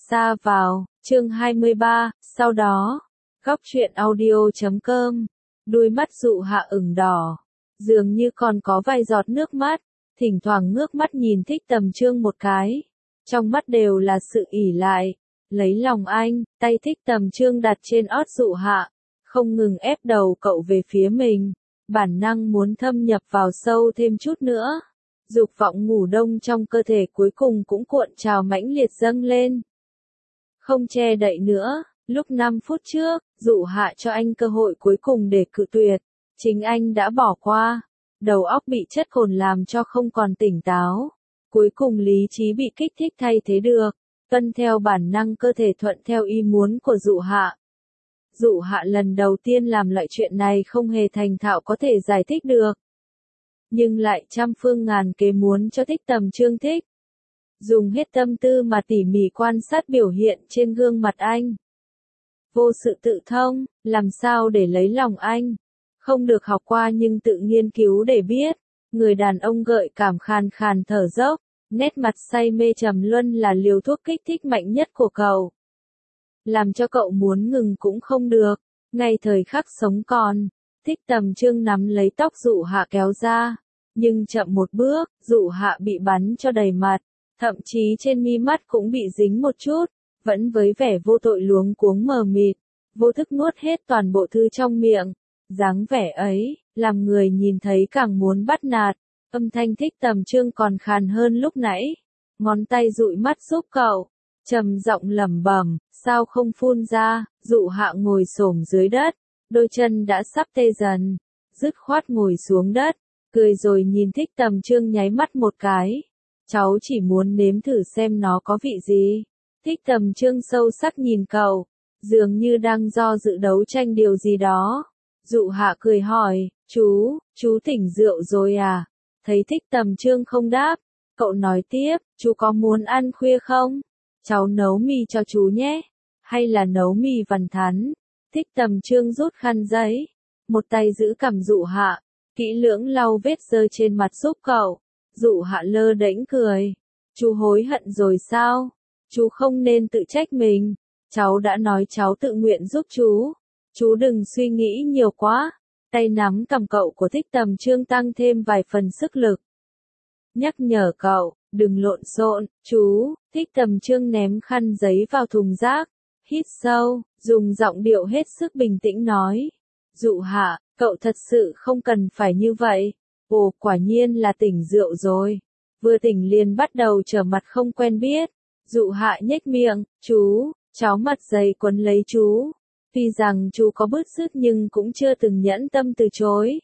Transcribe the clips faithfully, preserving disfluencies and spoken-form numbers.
Xa vào, chương hai mươi ba, sau đó, góc truyện audio chấm com, đuôi mắt Dụ Hạ ửng đỏ, dường như còn có vài giọt nước mắt, thỉnh thoảng ngước mắt nhìn Thích Tầm Trương một cái, trong mắt đều là sự ỉ lại, lấy lòng anh, tay Thích Tầm Trương đặt trên ót Dụ Hạ, không ngừng ép đầu cậu về phía mình, bản năng muốn thâm nhập vào sâu thêm chút nữa. Dục vọng ngủ đông trong cơ thể cuối cùng cũng cuộn trào mãnh liệt dâng lên. Không che đậy nữa, lúc năm phút trước, Dụ Hạ cho anh cơ hội cuối cùng để cự tuyệt, chính anh đã bỏ qua, đầu óc bị chất cồn làm cho không còn tỉnh táo, cuối cùng lý trí bị kích thích thay thế được, tuân theo bản năng cơ thể thuận theo ý muốn của Dụ Hạ. Dụ Hạ lần đầu tiên làm loại chuyện này không hề thành thạo có thể giải thích được, nhưng lại trăm phương ngàn kế muốn cho Thích Tầm Trương thích. Dùng hết tâm tư mà tỉ mỉ quan sát biểu hiện trên gương mặt anh. Vô sự tự thông, làm sao để lấy lòng anh. Không được học qua nhưng tự nghiên cứu để biết. Người đàn ông gợi cảm khàn khàn thở dốc, nét mặt say mê trầm luân là liều thuốc kích thích mạnh nhất của cậu. Làm cho cậu muốn ngừng cũng không được, ngay thời khắc sống còn. Thích Tầm Trương nắm lấy tóc Dụ Hạ kéo ra, nhưng chậm một bước, Dụ Hạ bị bắn cho đầy mặt, thậm chí trên mi mắt cũng bị dính một chút, vẫn với vẻ vô tội luống cuống mờ mịt, vô thức nuốt hết toàn bộ thư trong miệng. Dáng vẻ ấy, làm người nhìn thấy càng muốn bắt nạt, âm thanh Thích Tầm Trương còn khàn hơn lúc nãy, ngón tay dụi mắt giúp cậu, trầm giọng lẩm bẩm, sao không phun ra. Dụ Hạ ngồi xổm dưới đất, đôi chân đã sắp tê dần, dứt khoát ngồi xuống đất, cười rồi nhìn Thích Tầm Trương nháy mắt một cái. Cháu chỉ muốn nếm thử xem nó có vị gì. Thích Tầm Trương sâu sắc nhìn cậu, dường như đang do dự đấu tranh điều gì đó. Dụ Hạ cười hỏi, chú, chú tỉnh rượu rồi à? Thấy Thích Tầm Trương không đáp, cậu nói tiếp, chú có muốn ăn khuya không? Cháu nấu mì cho chú nhé, hay là nấu mì vằn thắn? Thích Tầm Trương rút khăn giấy, một tay giữ cằm Dụ Hạ, kỹ lưỡng lau vết rơi trên mặt giúp cậu. Dụ Hạ lơ đễnh cười, chú hối hận rồi sao? Chú không nên tự trách mình, cháu đã nói cháu tự nguyện giúp chú, chú đừng suy nghĩ nhiều quá. Tay nắm cằm cậu của Thích Tầm Trương tăng thêm vài phần sức lực, nhắc nhở cậu, đừng lộn xộn. Chú. Thích Tầm Trương ném khăn giấy vào thùng rác, hít sâu, dùng giọng điệu hết sức bình tĩnh nói, Dụ Hạ, cậu thật sự không cần phải như vậy. Ồ, quả nhiên là tỉnh rượu rồi, vừa tỉnh liền bắt đầu trở mặt không quen biết. Dụ Hạ nhếch miệng, chú, cháu mặt dày quấn lấy chú, tuy rằng chú có bứt rứt nhưng cũng chưa từng nhẫn tâm từ chối.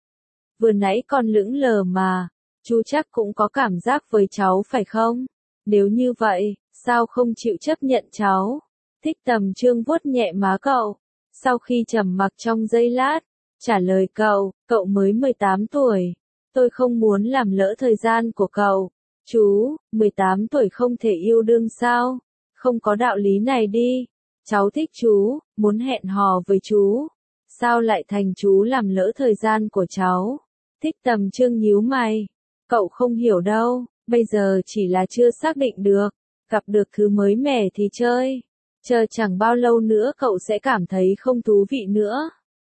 Vừa nãy còn lững lờ mà, chú chắc cũng có cảm giác với cháu phải không? Nếu như vậy, sao không chịu chấp nhận cháu? Thích Tầm Trương vuốt nhẹ má cậu, sau khi trầm mặc trong giây lát, trả lời cậu, cậu mới mười tám tuổi, tôi không muốn làm lỡ thời gian của cậu. Chú, mười tám tuổi không thể yêu đương sao? Không có đạo lý này đi. Cháu thích chú, muốn hẹn hò với chú. Sao lại thành chú làm lỡ thời gian của cháu? Thích Tầm Trương nhíu mày. Cậu không hiểu đâu, bây giờ chỉ là chưa xác định được. Gặp được thứ mới mẻ thì chơi. Chờ chẳng bao lâu nữa cậu sẽ cảm thấy không thú vị nữa.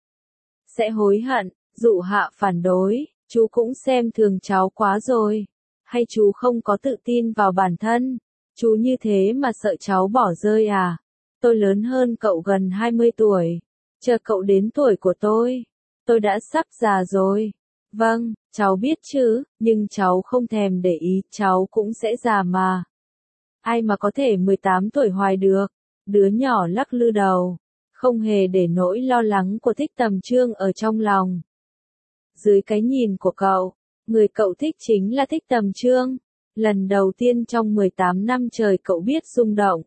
Sẽ hối hận. Dụ Hạ phản đối, chú cũng xem thường cháu quá rồi. Hay chú không có tự tin vào bản thân? Chú như thế mà sợ cháu bỏ rơi à? Tôi lớn hơn cậu gần hai mươi tuổi. Chờ cậu đến tuổi của tôi, tôi đã sắp già rồi. Vâng, cháu biết chứ, nhưng cháu không thèm để ý, cháu cũng sẽ già mà. Ai mà có thể mười tám tuổi hoài được? Đứa nhỏ lắc lư đầu, không hề để nỗi lo lắng của Thích Tầm Trương ở trong lòng. Dưới cái nhìn của cậu, người cậu thích chính là Thích Tầm Trương. Lần đầu tiên trong mười tám năm trời cậu biết rung động.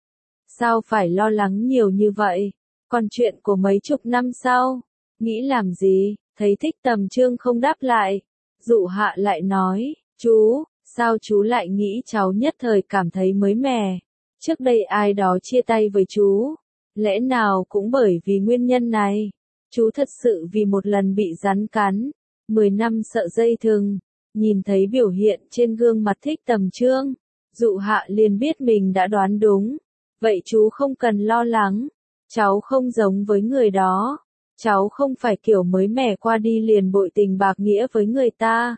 Sao phải lo lắng nhiều như vậy? Còn chuyện của mấy chục năm sau, nghĩ làm gì? Thấy Thích Tầm Trương không đáp lại, Dụ Hạ lại nói, chú, sao chú lại nghĩ cháu nhất thời cảm thấy mới mẻ? Trước đây ai đó chia tay với chú, lẽ nào cũng bởi vì nguyên nhân này? Chú thật sự vì một lần bị rắn cắn, mười năm sợ dây thừng. Nhìn thấy biểu hiện trên gương mặt Thích Tầm Trương, Dụ Hạ liền biết mình đã đoán đúng. Vậy chú không cần lo lắng. Cháu không giống với người đó. Cháu không phải kiểu mới mẻ qua đi liền bội tình bạc nghĩa với người ta.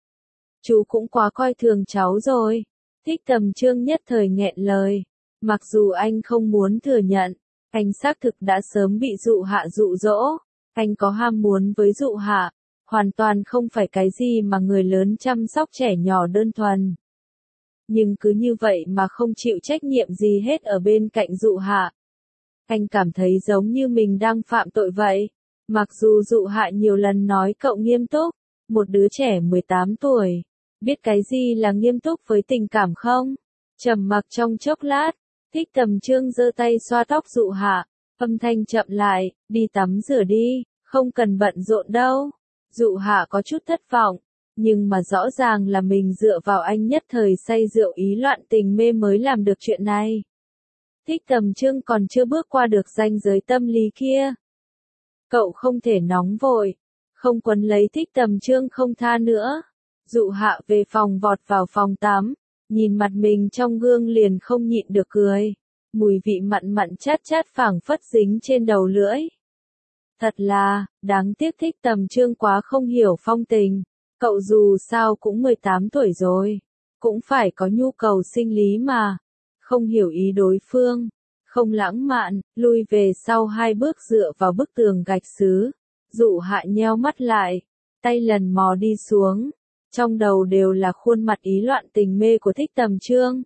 Chú cũng quá coi thường cháu rồi. Thích Tầm Trương nhất thời nghẹn lời. Mặc dù anh không muốn thừa nhận, anh xác thực đã sớm bị dụ hạ dụ dỗ. Anh có ham muốn với dụ hạ, hoàn toàn không phải cái gì mà người lớn chăm sóc trẻ nhỏ đơn thuần. Nhưng cứ như vậy mà không chịu trách nhiệm gì hết ở bên cạnh dụ hạ. Anh cảm thấy giống như mình đang phạm tội vậy. Mặc dù dụ hạ nhiều lần nói cậu nghiêm túc, một đứa trẻ mười tám tuổi, biết cái gì là nghiêm túc với tình cảm không? Trầm mặc trong chốc lát, Thích Tầm Trương giơ tay xoa tóc dụ hạ, âm thanh chậm lại, đi tắm rửa đi, không cần bận rộn đâu. Dụ hạ có chút thất vọng, nhưng mà rõ ràng là mình dựa vào anh nhất thời say rượu ý loạn tình mê mới làm được chuyện này. Thích Tầm Trương còn chưa bước qua được ranh giới tâm lý kia. Cậu không thể nóng vội, không quấn lấy Thích Tầm Trương không tha nữa. Dụ hạ về phòng vọt vào phòng tắm, nhìn mặt mình trong gương liền không nhịn được cười. Mùi vị mặn mặn chát chát phảng phất dính trên đầu lưỡi. Thật là, đáng tiếc Thích Tầm Trương quá không hiểu phong tình. Cậu dù sao cũng mười tám tuổi rồi, cũng phải có nhu cầu sinh lý mà. Không hiểu ý đối phương, không lãng mạn, lui về sau hai bước dựa vào bức tường gạch sứ. Dụ hạ nheo mắt lại, tay lần mò đi xuống. Trong đầu đều là khuôn mặt ý loạn tình mê của Thích Tầm Trương.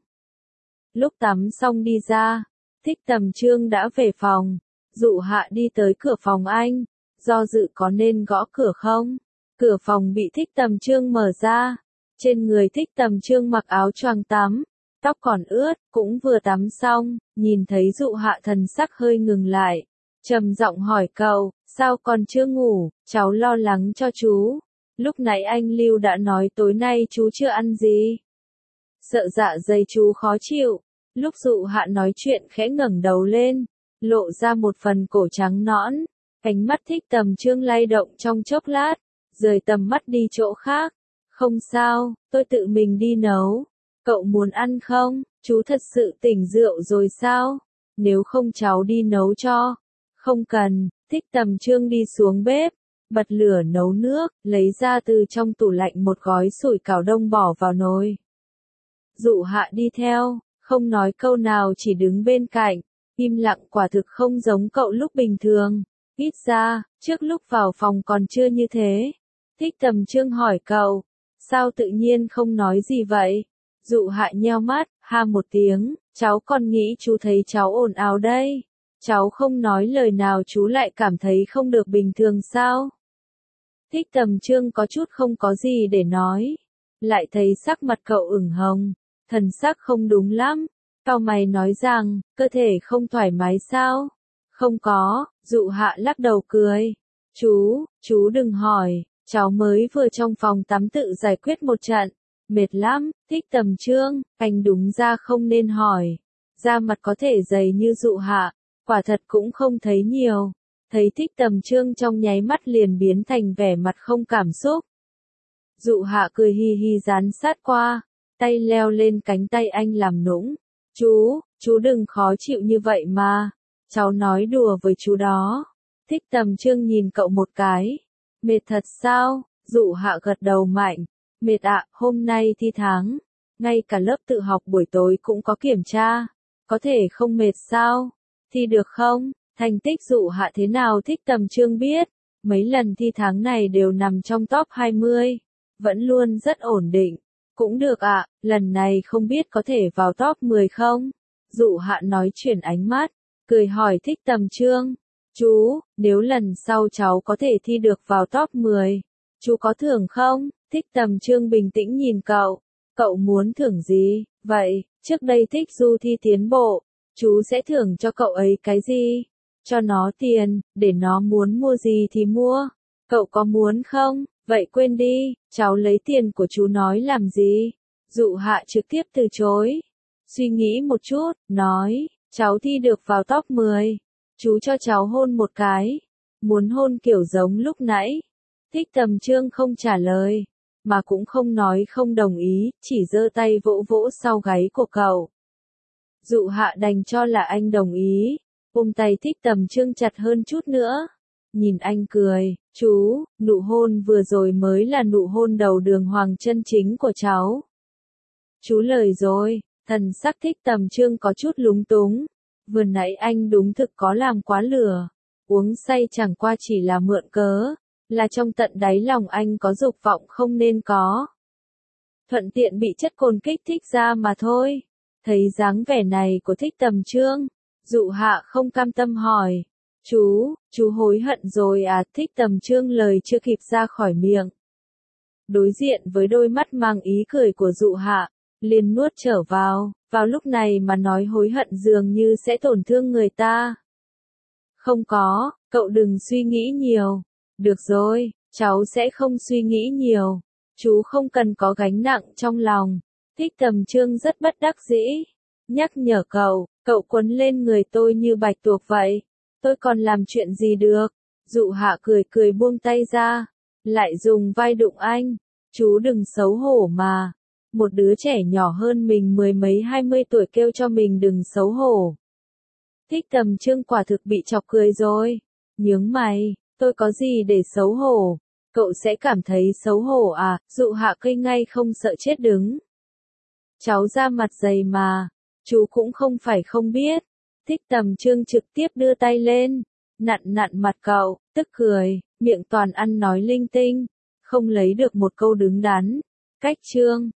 Lúc tắm xong đi ra, Thích Tầm Trương đã về phòng. Dụ hạ đi tới cửa phòng anh, do dự có nên gõ cửa không? Cửa phòng bị Thích Tầm Trương mở ra. Trên người Thích Tầm Trương mặc áo choàng tắm, tóc còn ướt, cũng vừa tắm xong, nhìn thấy dụ hạ thần sắc hơi ngừng lại. Trầm giọng hỏi cậu, sao còn chưa ngủ, cháu lo lắng cho chú. Lúc nãy anh Lưu đã nói tối nay chú chưa ăn gì. Sợ dạ dày chú khó chịu. Lúc dụ hạ nói chuyện khẽ ngẩng đầu lên, lộ ra một phần cổ trắng nõn. Ánh mắt Thích Tầm Trương lay động trong chốc lát, rời tầm mắt đi chỗ khác. Không sao, tôi tự mình đi nấu. Cậu muốn ăn không? Chú thật sự tỉnh rượu rồi sao? Nếu không cháu đi nấu cho. Không cần. Thích Tầm Trương đi xuống bếp, bật lửa nấu nước, lấy ra từ trong tủ lạnh một gói sủi cảo đông bỏ vào nồi. Dụ hạ đi theo, không nói câu nào chỉ đứng bên cạnh, im lặng quả thực không giống cậu lúc bình thường. Ít ra, trước lúc vào phòng còn chưa như thế. Thích Tầm Trương hỏi cậu, sao tự nhiên không nói gì vậy? Dụ hạ nheo mắt, ha một tiếng, cháu còn nghĩ chú thấy cháu ồn ào đây. Cháu không nói lời nào chú lại cảm thấy không được bình thường sao? Thích Tầm Trương có chút không có gì để nói. Lại thấy sắc mặt cậu ửng hồng, thần sắc không đúng lắm. Cau mày nói rằng, cơ thể không thoải mái sao? Không có, dụ hạ lắc đầu cười. Chú, chú đừng hỏi, cháu mới vừa trong phòng tắm tự giải quyết một trận. Mệt lắm. Thích Tầm Trương, anh đúng ra không nên hỏi. Da mặt có thể dày như dụ hạ, quả thật cũng không thấy nhiều. Thấy Thích Tầm Trương trong nháy mắt liền biến thành vẻ mặt không cảm xúc. Dụ hạ cười hi hi dán sát qua, tay leo lên cánh tay anh làm nũng. Chú, chú đừng khó chịu như vậy mà. Cháu nói đùa với chú đó. Thích Tầm Trương nhìn cậu một cái. Mệt thật sao? Dụ hạ gật đầu mạnh. Mệt ạ, hôm nay thi tháng. Ngay cả lớp tự học buổi tối cũng có kiểm tra. Có thể không mệt sao? Thi được không? Thành tích dụ hạ thế nào Thích Tầm Trương biết. Mấy lần thi tháng này đều nằm trong top hai mươi. Vẫn luôn rất ổn định. Cũng được ạ, lần này không biết có thể vào top mười không? Dụ hạ nói chuyển ánh mắt, cười hỏi Thích Tầm Trương. Chú, nếu lần sau cháu có thể thi được vào top mười, chú có thưởng không? Thích Tầm Trương bình tĩnh nhìn cậu. Cậu muốn thưởng gì? Vậy, trước đây Thích Du thi tiến bộ, chú sẽ thưởng cho cậu ấy cái gì? Cho nó tiền, để nó muốn mua gì thì mua. Cậu có muốn không? Vậy quên đi, cháu lấy tiền của chú nói làm gì? Dụ hạ trực tiếp từ chối. Suy nghĩ một chút, nói, cháu thi được vào top mười. Chú cho cháu hôn một cái. Muốn hôn kiểu giống lúc nãy. Thích Tầm Trương không trả lời, mà cũng không nói không đồng ý, chỉ giơ tay vỗ vỗ sau gáy của cậu. Dụ hạ đành cho là anh đồng ý, ôm tay Thích Tầm Trương chặt hơn chút nữa. Nhìn anh cười, chú, nụ hôn vừa rồi mới là nụ hôn đầu đường hoàng chân chính của cháu. Chú lời rồi, thần sắc Thích Tầm Trương có chút lúng túng. Vừa nãy anh đúng thực có làm quá lừa. Uống say chẳng qua chỉ là mượn cớ, là trong tận đáy lòng anh có dục vọng không nên có. Thuận tiện bị chất cồn kích thích ra mà thôi. Thấy dáng vẻ này của Thích Tầm Trương, Dụ hạ không cam tâm hỏi. Chú, chú hối hận rồi à? Thích Tầm Trương lời chưa kịp ra khỏi miệng. Đối diện với đôi mắt mang ý cười của Dụ hạ, liền nuốt trở vào, vào lúc này mà nói hối hận dường như sẽ tổn thương người ta. Không có, cậu đừng suy nghĩ nhiều. Được rồi, cháu sẽ không suy nghĩ nhiều. Chú không cần có gánh nặng trong lòng. Thích Tầm Trương rất bất đắc dĩ. Nhắc nhở cậu, cậu quấn lên người tôi như bạch tuộc vậy. Tôi còn làm chuyện gì được? Dụ hạ cười cười buông tay ra. Lại dùng vai đụng anh. Chú đừng xấu hổ mà. Một đứa trẻ nhỏ hơn mình mười mấy hai mươi tuổi kêu cho mình đừng xấu hổ. Thích Tầm Trương quả thực bị chọc cười rồi. Nhướng mày, tôi có gì để xấu hổ? Cậu sẽ cảm thấy xấu hổ à? Dụ hạ cây ngay không sợ chết đứng. Cháu ra mặt dày mà. Chú cũng không phải không biết. Thích Tầm Trương trực tiếp đưa tay lên. Nặn nặn mặt cậu, tức cười, miệng toàn ăn nói linh tinh. Không lấy được một câu đứng đắn. Cách Trương.